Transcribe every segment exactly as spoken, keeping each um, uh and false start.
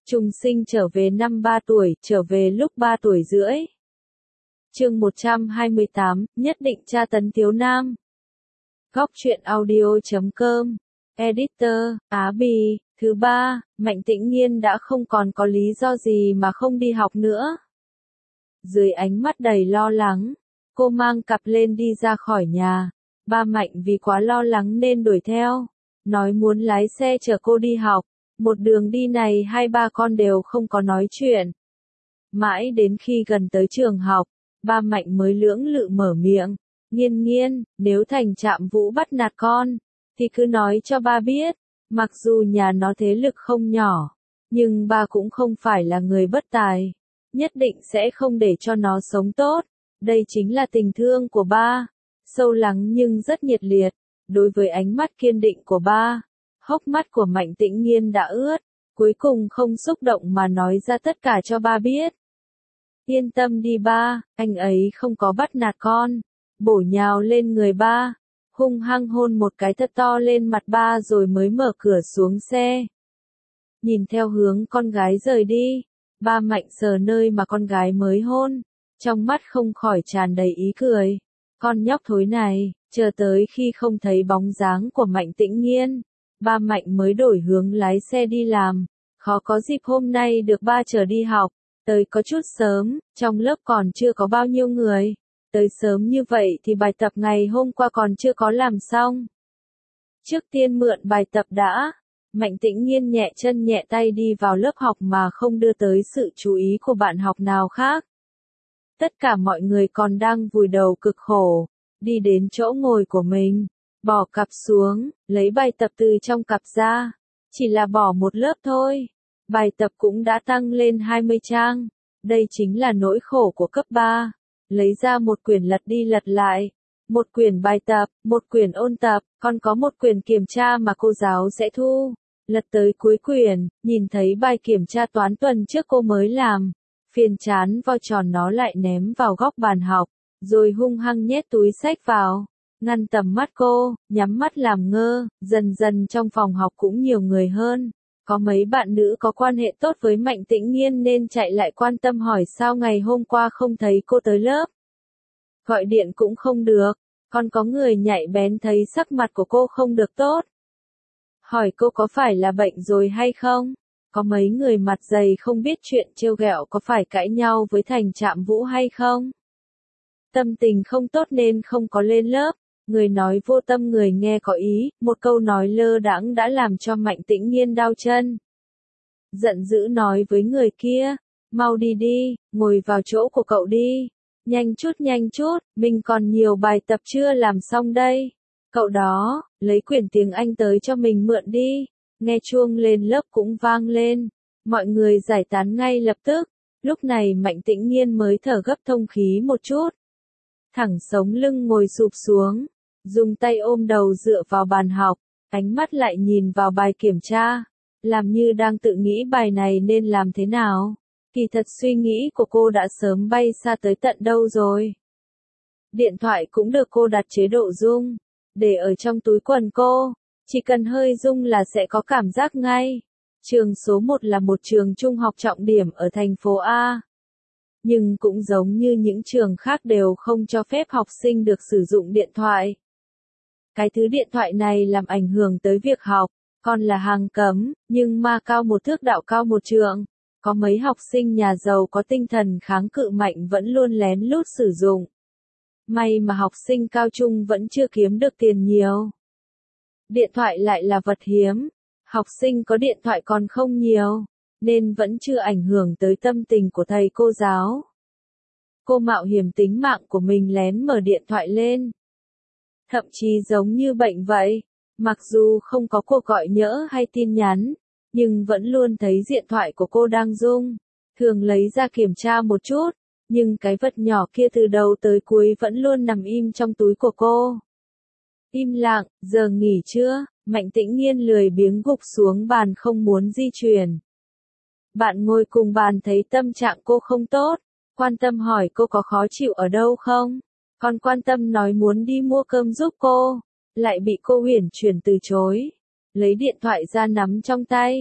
Trùng sinh trở về năm ba tuổi, trở về lúc ba tuổi rưỡi. Chương một trăm hai mươi tám, nhất định tra tấn thiếu nam. Góc truyện audio chấm com. Editor, Á Bì. Thứ ba, Mạnh Tĩnh Nhiên đã không còn có lý do gì mà không đi học nữa. Dưới ánh mắt đầy lo lắng, cô mang cặp lên đi ra khỏi nhà. Ba Mạnh vì quá lo lắng nên đuổi theo, nói muốn lái xe chở cô đi học. Một đường đi này hai ba con đều không có nói chuyện. Mãi đến khi gần tới trường học, ba Mạnh mới lưỡng lự mở miệng. Nhiên Nhiên, nếu Thành Trạm Vũ bắt nạt con, thì cứ nói cho ba biết. Mặc dù nhà nó thế lực không nhỏ, nhưng ba cũng không phải là người bất tài. Nhất định sẽ không để cho nó sống tốt. Đây chính là tình thương của ba. Sâu lắng nhưng rất nhiệt liệt. Đối với ánh mắt kiên định của ba, hốc mắt của Mạnh Tĩnh Nhiên đã ướt. Cuối cùng không xúc động mà nói ra tất cả cho ba biết. Yên tâm đi ba, anh ấy không có bắt nạt con. Bổ nhào lên người ba, hung hăng hôn một cái thật to lên mặt ba rồi mới mở cửa xuống xe. Nhìn theo hướng con gái rời đi, ba Mạnh sờ nơi mà con gái mới hôn, trong mắt không khỏi tràn đầy ý cười. Con nhóc thối này, chờ tới khi không thấy bóng dáng của Mạnh Tĩnh Nhiên, ba Mạnh mới đổi hướng lái xe đi làm. Khó có dịp hôm nay được ba chở đi học, tới có chút sớm, trong lớp còn chưa có bao nhiêu người. Tới sớm như vậy thì bài tập ngày hôm qua còn chưa có làm xong. Trước tiên mượn bài tập đã, Mạnh Tĩnh Nhiên nhẹ chân nhẹ tay đi vào lớp học mà không đưa tới sự chú ý của bạn học nào khác. Tất cả mọi người còn đang vùi đầu cực khổ, đi đến chỗ ngồi của mình, bỏ cặp xuống, lấy bài tập từ trong cặp ra. Chỉ là bỏ một lớp thôi, bài tập cũng đã tăng lên hai mươi trang. Đây chính là nỗi khổ của cấp ba. Lấy ra một quyển lật đi lật lại, một quyển bài tập, một quyển ôn tập, còn có một quyển kiểm tra mà cô giáo sẽ thu. Lật tới cuối quyển, nhìn thấy bài kiểm tra toán tuần trước cô mới làm, phiền chán vo tròn nó lại ném vào góc bàn học, rồi hung hăng nhét túi sách vào, ngăn tầm mắt cô, nhắm mắt làm ngơ. Dần dần trong phòng học cũng nhiều người hơn. Có mấy bạn nữ có quan hệ tốt với Mạnh Tĩnh Nhiên nên chạy lại quan tâm hỏi sao ngày hôm qua không thấy cô tới lớp. Gọi điện cũng không được, còn có người nhạy bén thấy sắc mặt của cô không được tốt. Hỏi cô có phải là bệnh rồi hay không? Có mấy người mặt dày không biết chuyện trêu ghẹo có phải cãi nhau với Thành Trạm Vũ hay không? Tâm tình không tốt nên không có lên lớp. Người nói vô tâm người nghe có ý, một câu nói lơ đãng đã làm cho Mạnh Tĩnh Nhiên đau chân. Giận dữ nói với người kia, mau đi đi, ngồi vào chỗ của cậu đi. Nhanh chút nhanh chút, mình còn nhiều bài tập chưa làm xong đây. Cậu đó, lấy quyển tiếng Anh tới cho mình mượn đi. Nghe chuông lên lớp cũng vang lên. Mọi người giải tán ngay lập tức. Lúc này Mạnh Tĩnh Nhiên mới thở gấp thông khí một chút. Thẳng sống lưng ngồi sụp xuống, dùng tay ôm đầu dựa vào bàn học, ánh mắt lại nhìn vào bài kiểm tra, làm như đang tự nghĩ bài này nên làm thế nào. Kỳ thật suy nghĩ của cô đã sớm bay xa tới tận đâu rồi. Điện thoại cũng được cô đặt chế độ rung, để ở trong túi quần cô, chỉ cần hơi rung là sẽ có cảm giác ngay. Trường số một là một trường trung học trọng điểm ở thành phố A. Nhưng cũng giống như những trường khác đều không cho phép học sinh được sử dụng điện thoại. Cái thứ điện thoại này làm ảnh hưởng tới việc học, còn là hàng cấm, nhưng ma cao một thước đạo cao một trượng. Có mấy học sinh nhà giàu có tinh thần kháng cự mạnh vẫn luôn lén lút sử dụng. May mà học sinh cao trung vẫn chưa kiếm được tiền nhiều. Điện thoại lại là vật hiếm, học sinh có điện thoại còn không nhiều, nên vẫn chưa ảnh hưởng tới tâm tình của thầy cô giáo. Cô mạo hiểm tính mạng của mình lén mở điện thoại lên. Thậm chí giống như bệnh vậy, mặc dù không có cuộc gọi nhỡ hay tin nhắn, nhưng vẫn luôn thấy điện thoại của cô đang rung. Thường lấy ra kiểm tra một chút, nhưng cái vật nhỏ kia từ đầu tới cuối vẫn luôn nằm im trong túi của cô. Im lặng, giờ nghỉ chưa? Mạnh Tĩnh Nhiên lười biếng gục xuống bàn không muốn di chuyển. Bạn ngồi cùng bàn thấy tâm trạng cô không tốt, quan tâm hỏi cô có khó chịu ở đâu không? Còn quan tâm nói muốn đi mua cơm giúp cô, lại bị cô uyển chuyển từ chối. Lấy điện thoại ra nắm trong tay,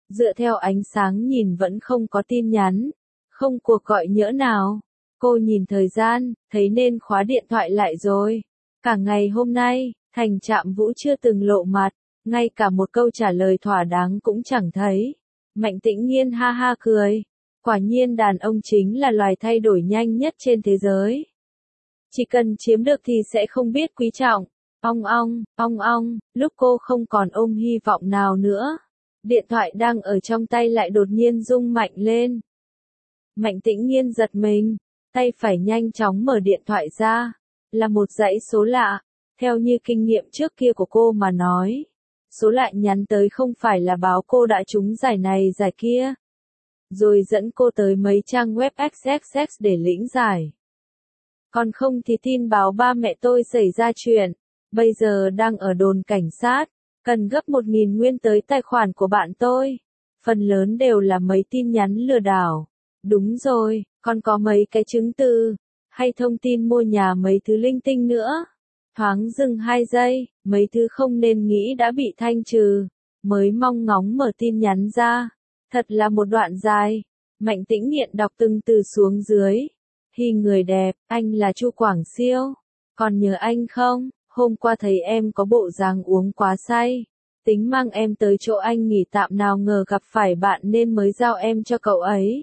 Dựa theo ánh sáng nhìn vẫn không có tin nhắn, không cuộc gọi nhỡ nào. Cô nhìn thời gian, thấy nên khóa điện thoại lại rồi. Cả ngày hôm nay, Thành Trạm Vũ chưa từng lộ mặt, ngay cả một câu trả lời thỏa đáng cũng chẳng thấy. Mạnh Tĩnh Nghiên ha ha cười. Quả nhiên đàn ông chính là loài thay đổi nhanh nhất trên thế giới. Chỉ cần chiếm được thì sẽ không biết quý trọng. Ong ong, ong ong, lúc cô không còn ôm hy vọng nào nữa. Điện thoại đang ở trong tay lại đột nhiên rung mạnh lên. Mạnh Tĩnh Nghiên giật mình, tay phải nhanh chóng mở điện thoại ra. Là một dãy số lạ, theo như kinh nghiệm trước kia của cô mà nói. Số lại nhắn tới không phải là báo cô đã trúng giải này giải kia. Rồi dẫn cô tới mấy trang web ích ích ích để lĩnh giải. Còn không thì tin báo ba mẹ tôi xảy ra chuyện, bây giờ đang ở đồn cảnh sát, cần gấp một nghìn nguyên tới tài khoản của bạn tôi. Phần lớn đều là mấy tin nhắn lừa đảo. Đúng rồi, còn có mấy cái chứng từ, hay thông tin mua nhà mấy thứ linh tinh nữa. Thoáng dừng hai giây, mấy thứ không nên nghĩ đã bị thanh trừ, mới mong ngóng mở tin nhắn ra. Thật là một đoạn dài. Mạnh Tĩnh Nghiện đọc từng từ xuống dưới. Hi người đẹp, anh là Chu Quảng Siêu. Còn nhớ anh không? Hôm qua thấy em có bộ dáng uống quá say. Tính mang em tới chỗ anh nghỉ tạm nào ngờ gặp phải bạn nên mới giao em cho cậu ấy.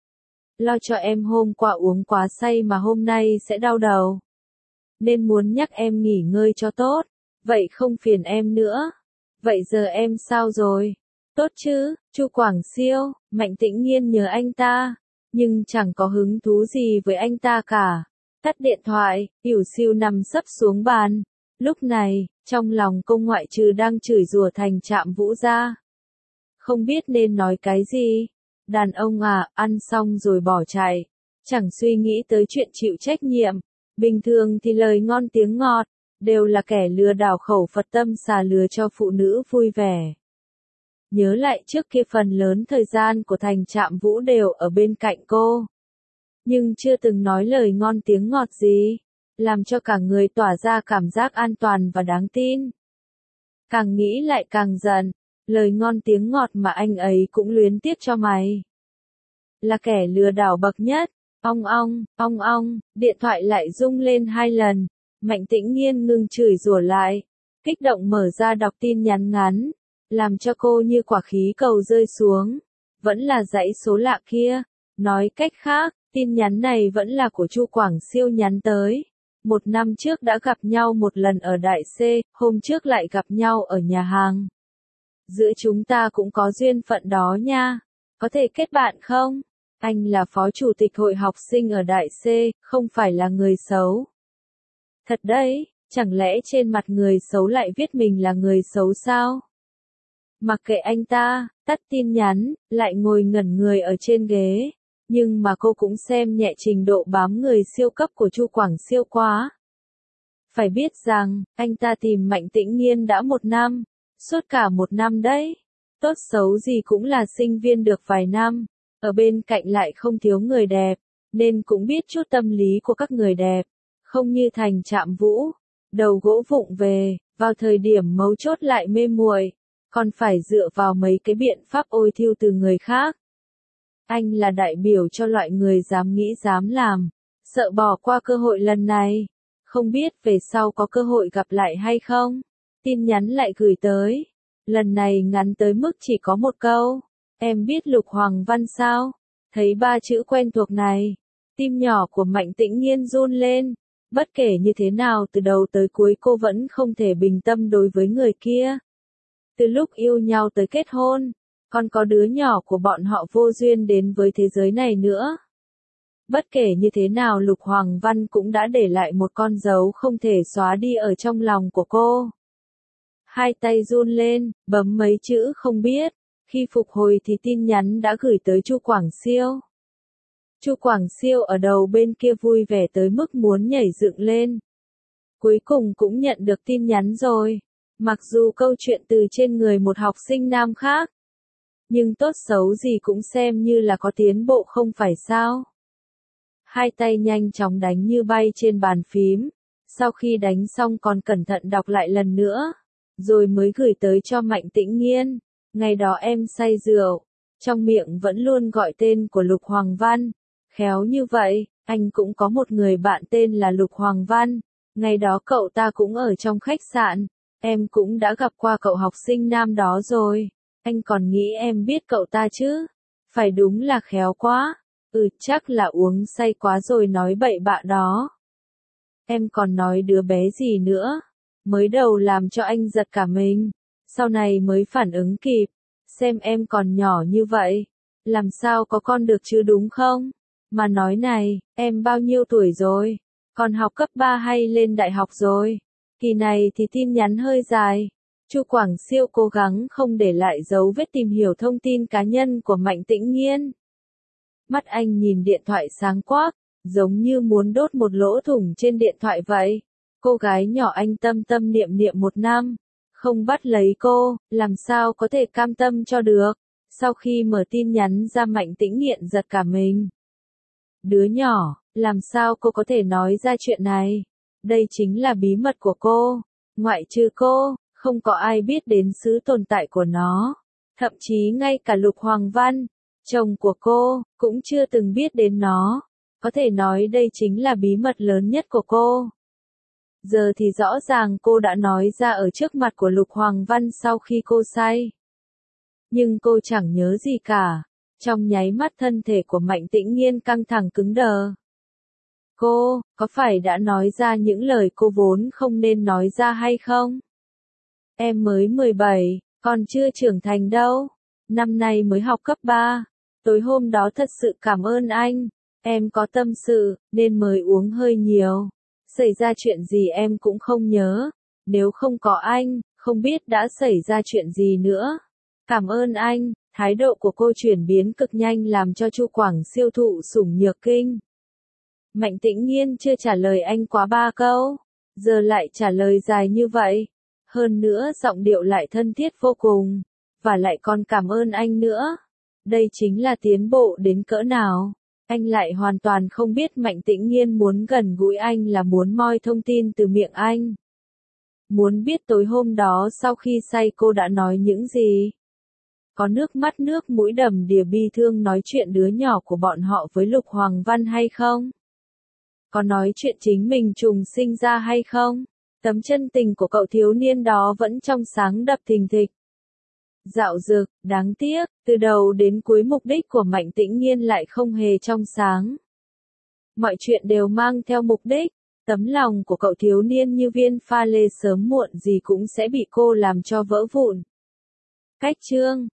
Lo cho em hôm qua uống quá say mà hôm nay sẽ đau đầu. Nên muốn nhắc em nghỉ ngơi cho tốt. Vậy không phiền em nữa. Vậy giờ em sao rồi? Tốt chứ, Chu Quảng Siêu. Mạnh Tĩnh Nghiên nhớ anh ta, nhưng chẳng có hứng thú gì với anh ta cả. Tắt điện thoại, ỉu xìu nằm sấp xuống bàn. Lúc này, trong lòng cô ngoại trừ đang chửi rủa Thành Trạm Vũ ra. Không biết nên nói cái gì. Đàn ông à, ăn xong rồi bỏ chạy. Chẳng suy nghĩ tới chuyện chịu trách nhiệm. Bình thường thì lời ngon tiếng ngọt, đều là kẻ lừa đảo khẩu Phật tâm xà lừa cho phụ nữ vui vẻ. Nhớ lại trước kia phần lớn thời gian của Thành Trạm Vũ đều ở bên cạnh cô. Nhưng chưa từng nói lời ngon tiếng ngọt gì, làm cho cả người tỏa ra cảm giác an toàn và đáng tin. Càng nghĩ lại càng giận, lời ngon tiếng ngọt mà anh ấy cũng luyến tiếc cho mày. Là kẻ lừa đảo bậc nhất. Ong ong, ong ong, điện thoại lại rung lên hai lần. Mạnh Tĩnh Nghiên ngừng chửi rủa lại, kích động mở ra đọc tin nhắn ngắn, làm cho cô như quả khí cầu rơi xuống. Vẫn là dãy số lạ kia. Nói cách khác, tin nhắn này vẫn là của Chu Quảng Siêu nhắn tới. Một năm trước đã gặp nhau một lần ở Đại C, hôm trước lại gặp nhau ở nhà hàng. Giữa chúng ta cũng có duyên phận đó nha. Có thể kết bạn không? Anh là phó chủ tịch hội học sinh ở Đại C, không phải là người xấu. Thật đấy, chẳng lẽ trên mặt người xấu lại viết mình là người xấu sao? Mặc kệ anh ta, tắt tin nhắn, lại ngồi ngẩn người ở trên ghế. Nhưng mà cô cũng xem nhẹ trình độ bám người siêu cấp của Chu Quảng Siêu quá. Phải biết rằng, anh ta tìm Mạnh Tĩnh Nghiên đã một năm, suốt cả một năm đấy. Tốt xấu gì cũng là sinh viên được vài năm, ở bên cạnh lại không thiếu người đẹp, nên cũng biết chút tâm lý của các người đẹp. Không như Thành Trạm Vũ, đầu gỗ vụng về, vào thời điểm mấu chốt lại mê muội, còn phải dựa vào mấy cái biện pháp ôi thiêu từ người khác. Anh là đại biểu cho loại người dám nghĩ dám làm, sợ bỏ qua cơ hội lần này. Không biết về sau có cơ hội gặp lại hay không? Tin nhắn lại gửi tới. Lần này ngắn tới mức chỉ có một câu. Em biết Lục Hoàng Văn sao? Thấy ba chữ quen thuộc này. Tim nhỏ của Mạnh Tĩnh Nghiên run lên. Bất kể như thế nào từ đầu tới cuối cô vẫn không thể bình tâm đối với người kia. Từ lúc yêu nhau tới kết hôn, còn có đứa nhỏ của bọn họ vô duyên đến với thế giới này nữa. Bất kể như thế nào Lục Hoàng Văn cũng đã để lại một con dấu không thể xóa đi ở trong lòng của cô. Hai tay run lên, bấm mấy chữ không biết. Khi phục hồi thì tin nhắn đã gửi tới Chu Quảng Siêu. Chu Quảng Siêu ở đầu bên kia vui vẻ tới mức muốn nhảy dựng lên. Cuối cùng cũng nhận được tin nhắn rồi. Mặc dù câu chuyện từ trên người một học sinh nam khác, nhưng tốt xấu gì cũng xem như là có tiến bộ không phải sao. Hai tay nhanh chóng đánh như bay trên bàn phím. Sau khi đánh xong còn cẩn thận đọc lại lần nữa, rồi mới gửi tới cho Mạnh Tĩnh Nghiên. Ngày đó em say rượu, trong miệng vẫn luôn gọi tên của Lục Hoàng Văn. Khéo như vậy, anh cũng có một người bạn tên là Lục Hoàng Văn. Ngày đó cậu ta cũng ở trong khách sạn. Em cũng đã gặp qua cậu học sinh nam đó rồi. Anh còn nghĩ em biết cậu ta chứ. Phải đúng là khéo quá. Ừ, chắc là uống say quá rồi nói bậy bạ đó. Em còn nói đứa bé gì nữa. Mới đầu làm cho anh giật cả mình. Sau này mới phản ứng kịp. Xem em còn nhỏ như vậy. Làm sao có con được chứ đúng không? Mà nói này, em bao nhiêu tuổi rồi? Còn học cấp ba hay lên đại học rồi? Kỳ này thì tin nhắn hơi dài. Chu Quảng Siêu cố gắng không để lại dấu vết tìm hiểu thông tin cá nhân của Mạnh Tĩnh Nghiên. Mắt anh nhìn điện thoại sáng quắc, giống như muốn đốt một lỗ thủng trên điện thoại vậy. Cô gái nhỏ anh tâm tâm niệm niệm một năm, không bắt lấy cô, làm sao có thể cam tâm cho được. Sau khi mở tin nhắn ra Mạnh Tĩnh Nghiện giật cả mình. Đứa nhỏ, làm sao cô có thể nói ra chuyện này? Đây chính là bí mật của cô. Ngoại trừ cô, không có ai biết đến sự tồn tại của nó. Thậm chí ngay cả Lục Hoàng Văn, chồng của cô, cũng chưa từng biết đến nó. Có thể nói đây chính là bí mật lớn nhất của cô. Giờ thì rõ ràng cô đã nói ra ở trước mặt của Lục Hoàng Văn sau khi cô say. Nhưng cô chẳng nhớ gì cả. Trong nháy mắt thân thể của Mạnh Tĩnh Nghiên căng thẳng cứng đờ. Cô, có phải đã nói ra những lời cô vốn không nên nói ra hay không? Em mới mười bảy, còn chưa trưởng thành đâu. Năm nay mới học cấp ba. Tối hôm đó thật sự cảm ơn anh. Em có tâm sự, nên mới uống hơi nhiều. Xảy ra chuyện gì em cũng không nhớ. Nếu không có anh, không biết đã xảy ra chuyện gì nữa. Cảm ơn anh. Thái độ của cô chuyển biến cực nhanh làm cho Chu Quảng Siêu thụ sủng nhược kinh. Mạnh Tĩnh Nghiên chưa trả lời anh quá ba câu, giờ lại trả lời dài như vậy. Hơn nữa giọng điệu lại thân thiết vô cùng, và lại còn cảm ơn anh nữa. Đây chính là tiến bộ đến cỡ nào. Anh lại hoàn toàn không biết Mạnh Tĩnh Nghiên muốn gần gũi anh là muốn moi thông tin từ miệng anh. Muốn biết tối hôm đó sau khi say cô đã nói những gì. Có nước mắt nước mũi đầm đìa bi thương nói chuyện đứa nhỏ của bọn họ với Lục Hoàng Văn hay không? Có nói chuyện chính mình trùng sinh ra hay không? Tấm chân tình của cậu thiếu niên đó vẫn trong sáng đập thình thịch. Dạo dực, đáng tiếc, từ đầu đến cuối mục đích của Mạnh Tĩnh Nghiên lại không hề trong sáng. Mọi chuyện đều mang theo mục đích. Tấm lòng của cậu thiếu niên như viên pha lê sớm muộn gì cũng sẽ bị cô làm cho vỡ vụn. Cách chương